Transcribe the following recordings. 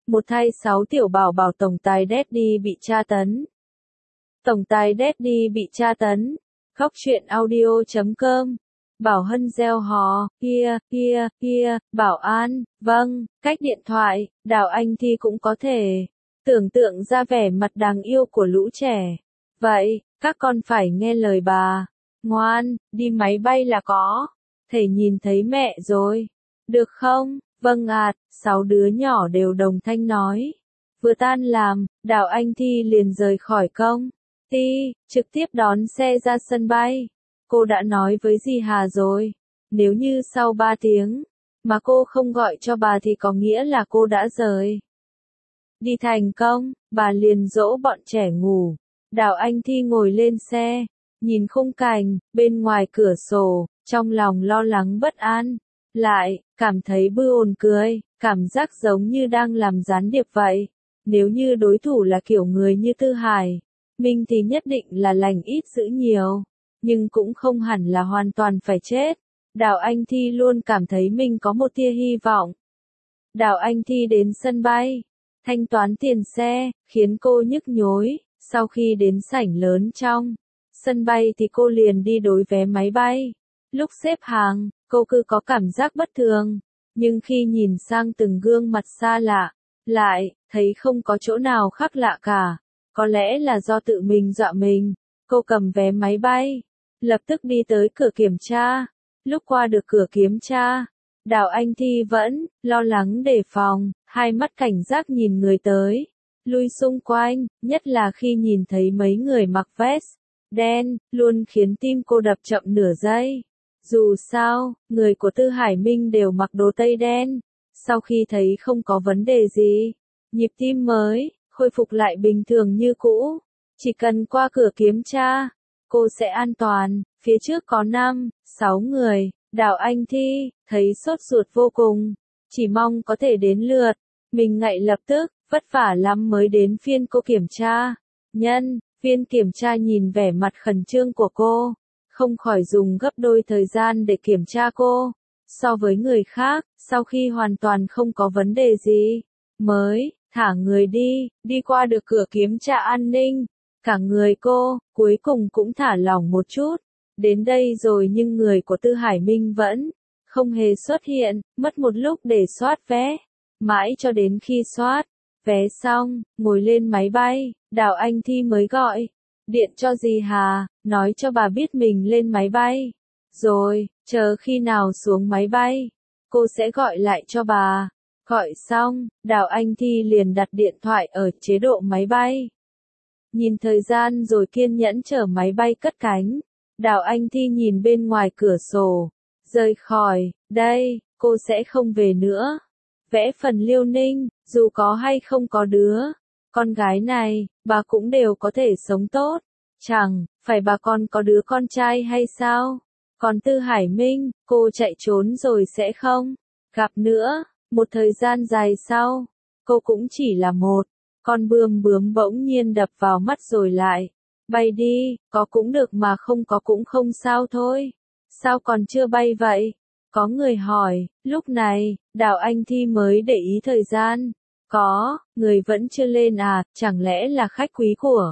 Một thay 6 tiểu bảo bảo tổng tài Daddy bị tra tấn. Tổng tài Daddy bị tra tấn. Khóc chuyện audio.com. Bảo Hân gieo hò, kia, bảo an, vâng, cách điện thoại, Đào Anh Thi cũng có thể tưởng tượng ra vẻ mặt đáng yêu của lũ trẻ. Vậy, các con phải nghe lời bà. Ngoan, đi máy bay là có. Thầy nhìn thấy mẹ rồi. Được không? Vâng ạ, 6 đứa nhỏ đều đồng thanh nói. Vừa tan làm, Đào Anh Thi liền rời khỏi công ty, trực tiếp đón xe ra sân bay. Cô đã nói với dì Hà rồi, nếu như sau 3 tiếng mà cô không gọi cho bà thì có nghĩa là cô đã rời đi thành công. Bà liền dỗ bọn trẻ ngủ. Đào Anh Thi ngồi lên xe, nhìn khung cảnh bên ngoài cửa sổ, trong lòng lo lắng bất an, lại cảm thấy buồn cười, cảm giác giống như đang làm gián điệp vậy. Nếu như đối thủ là kiểu người như Tư Hải Minh thì nhất định là lành ít dữ nhiều, nhưng cũng không hẳn là hoàn toàn phải chết. Đào Anh Thi luôn cảm thấy mình có một tia hy vọng. Đào Anh Thi đến sân bay, thanh toán tiền xe, khiến cô nhức nhối. Sau khi đến sảnh lớn trong sân bay thì cô liền đi đối vé máy bay. Lúc xếp hàng, cô cứ có cảm giác bất thường, nhưng khi nhìn sang từng gương mặt xa lạ, lại thấy không có chỗ nào khác lạ cả. Có lẽ là do tự mình dọa mình. Cô cầm vé máy bay, lập tức đi tới cửa kiểm tra. Lúc qua được cửa kiểm tra, Đào Anh Thi vẫn lo lắng đề phòng, hai mắt cảnh giác nhìn người tới lui xung quanh, nhất là khi nhìn thấy mấy người mặc vest đen, luôn khiến tim cô đập chậm nửa giây. Dù sao, người của Tư Hải Minh đều mặc đồ tây đen. Sau khi thấy không có vấn đề gì, nhịp tim mới khôi phục lại bình thường như cũ. Chỉ cần qua cửa kiểm tra, cô sẽ an toàn. Phía trước có 5, 6 người. Đào Anh Thi thấy sốt ruột vô cùng, chỉ mong có thể đến lượt mình ngay lập tức. Vất vả lắm mới đến phiên cô kiểm tra. Nhân viên kiểm tra nhìn vẻ mặt khẩn trương của cô, không khỏi dùng gấp đôi thời gian để kiểm tra cô. So với người khác, sau khi hoàn toàn không có vấn đề gì, mới thả người đi qua được cửa kiểm tra an ninh. Cả người cô, cuối cùng cũng thả lỏng một chút. Đến đây rồi nhưng người của Tư Hải Minh vẫn không hề xuất hiện, mất một lúc để soát vé. Mãi cho đến khi soát vé xong, ngồi lên máy bay, Đào Anh Thi mới gọi điện cho dì Hà, nói cho bà biết mình lên máy bay. Rồi, chờ khi nào xuống máy bay, cô sẽ gọi lại cho bà. Gọi xong, Đào Anh Thi liền đặt điện thoại ở chế độ máy bay. Nhìn thời gian rồi kiên nhẫn chờ máy bay cất cánh. Đào Anh Thi nhìn bên ngoài cửa sổ. Rời khỏi đây, cô sẽ không về nữa. Vẽ phần Liêu Ninh, dù có hay không có đứa con gái này, bà cũng đều có thể sống tốt. Chẳng phải bà còn có đứa con trai hay sao? Còn Tư Hải Minh, cô chạy trốn rồi sẽ không gặp nữa. Một thời gian dài sau, cô cũng chỉ là một con bướm bỗng nhiên đập vào mắt rồi lại bay đi. Có cũng được mà không có cũng không sao thôi. Sao còn chưa bay vậy? Có người hỏi. Lúc này, Đào Anh Thi mới để ý thời gian. Có, người vẫn chưa lên à, chẳng lẽ là khách quý của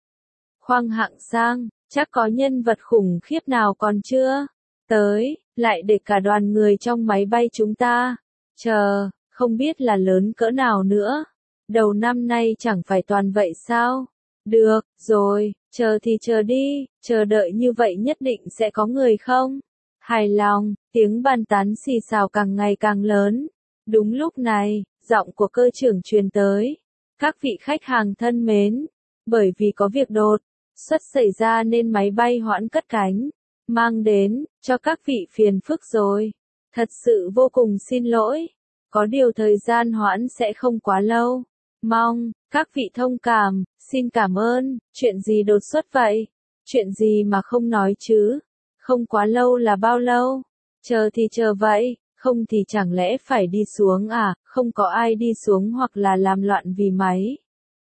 khoang hạng sang, chắc có nhân vật khủng khiếp nào còn chưa tới, lại để cả đoàn người trong máy bay chúng ta chờ, không biết là lớn cỡ nào nữa. Đầu năm nay chẳng phải toàn vậy sao? Được, rồi, chờ thì chờ đi, chờ đợi như vậy nhất định sẽ có người không hài lòng. Tiếng bàn tán xì xào càng ngày càng lớn. Đúng lúc này, giọng của cơ trưởng truyền tới. Các vị khách hàng thân mến, bởi vì có việc đột xuất xảy ra nên máy bay hoãn cất cánh, mang đến cho các vị phiền phức rồi. Thật sự vô cùng xin lỗi. Có điều thời gian hoãn sẽ không quá lâu. Mong các vị thông cảm, xin cảm ơn. Chuyện gì đột xuất vậy? Chuyện gì mà không nói chứ? Không quá lâu là bao lâu? Chờ thì chờ vậy, không thì chẳng lẽ phải đi xuống à? Không có ai đi xuống hoặc là làm loạn vì máy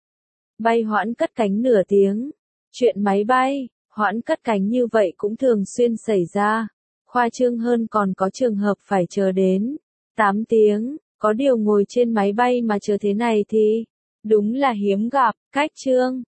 bay hoãn cất cánh nửa tiếng. Chuyện máy bay hoãn cất cánh như vậy cũng thường xuyên xảy ra. Khoa trương hơn còn có trường hợp phải chờ đến 8 tiếng. Có điều ngồi trên máy bay mà chờ thế này thì đúng là hiếm gặp. Cách chương